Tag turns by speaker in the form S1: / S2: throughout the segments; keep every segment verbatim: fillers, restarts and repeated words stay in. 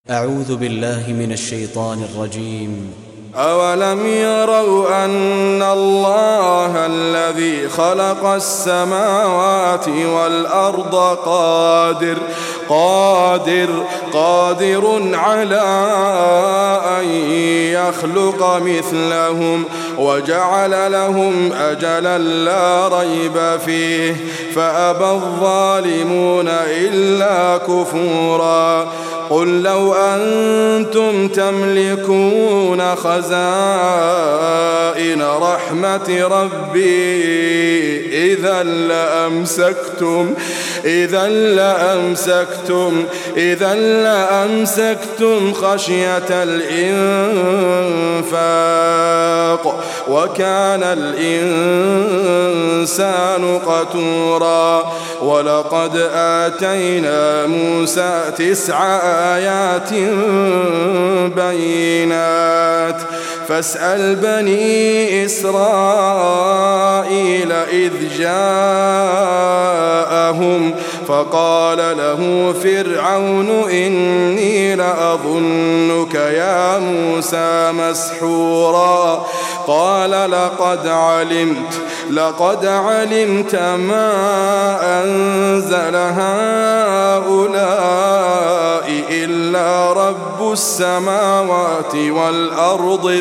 S1: أعوذ بالله من الشيطان الرجيم.
S2: أولم يروا أن الله الذي خلق السماوات والأرض قادر قادر قادر على أن يخلق مثلهم وجعل لهم أجلا لا ريب فيه فأبى الظالمون إلا كفورا. قل لو أنتم تملكون خزائن رحمة ربي إذا لأمسكتم إذا لأمسكتم إذا لأمسكتم خشية الإنفاق وكان الإنسان قتورا. ولقد آتينا موسى تسع آيات بينات فاسأل بني إسرائيل إذ جاءهم فقال له فرعون إني لأظنك يا موسى مسحورا. قال لقد علمت لقد علمت ما أنزل هؤلاء إلا رب السماوات والأرض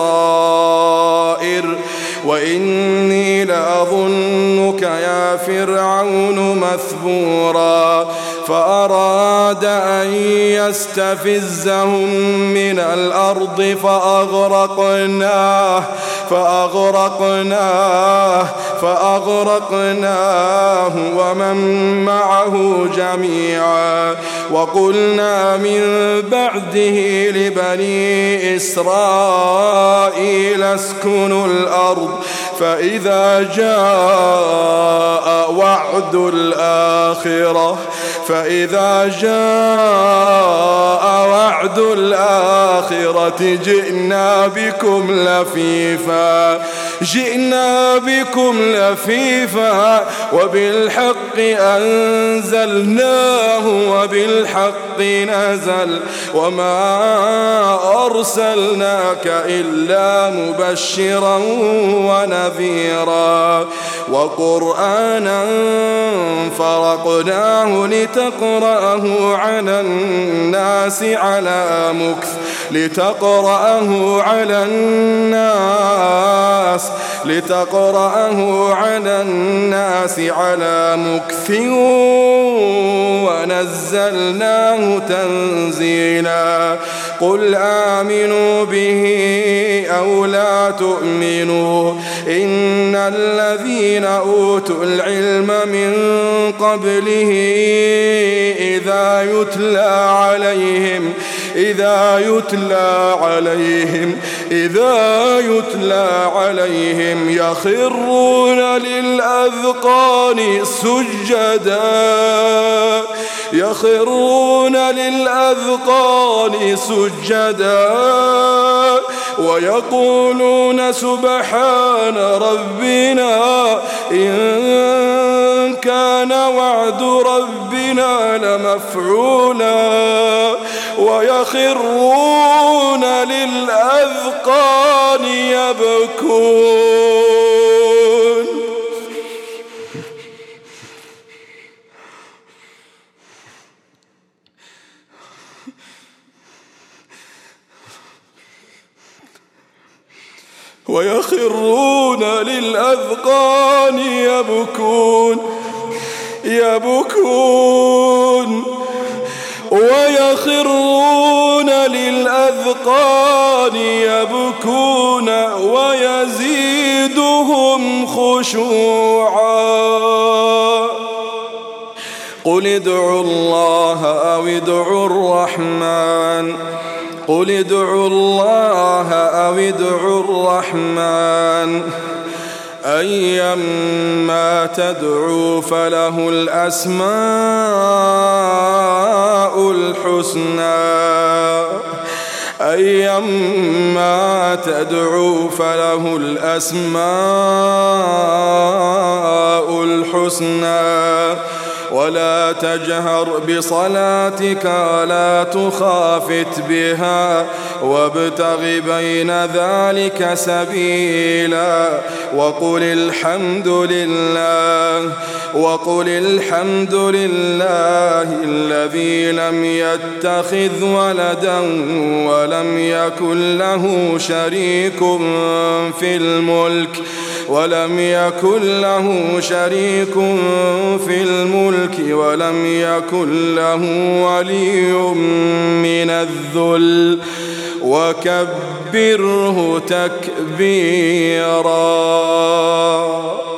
S2: بصائر وإني لأظنك يا فرعون مثبورا. فأراد أن يستفزهم من الأرض فأغرقناه فأغرقناه فأغرقناه ومن معه جميعا. وقلنا من بعده لبني إسرائيل اسكنوا الأرض فإذا جاء وعد الآخرة فإذا جاء وعد الآخرة جئنا بكم لفيفا جئنا بكم لفيفا وبالحق أنزلناه وبالحق نزل وما أرسلناك إلا مبشرا ونذيرا. وقرآنا فرقناه لتقرأه على الناس على مكث لتقرأه على الناس لتقرأه على الناس على مكث ونزلناه تنزيلا. قل آمنوا به أو لا تؤمنوا إن الذين أوتوا العلم من قبله إذا يتلى عليهم إذا يتلى عليهم إذا يتلى عليهم يخرون للأذقان سجدا يخرون للأذقان سجدا ويقولون سبحان ربنا إن كان وعد ربنا لمفعولا ويخرون للأذقان يبكون. ويخرون للأذقان يبكون يبكون ويخرون للأذقان يبكون ويزيدهم خشوعا. قل ادعوا الله أو ادعوا الرحمن قل ادعوا الله أو ادعوا الرحمن أيما تدعوا فله الأسماء الحسنى أيما تدعوا فله الأسماء الحسنى ولا تجهر بصلاتك ولا تخافت بها وابتغ بين ذلك سبيلا وقل الحمد لله وقل الحمد لله الذي لم يتخذ ولدا ولم يكن له شريك في الملك ولم يكن له شريك في الملك ولم يكن له ولي من الذل وكبره تكبيرا.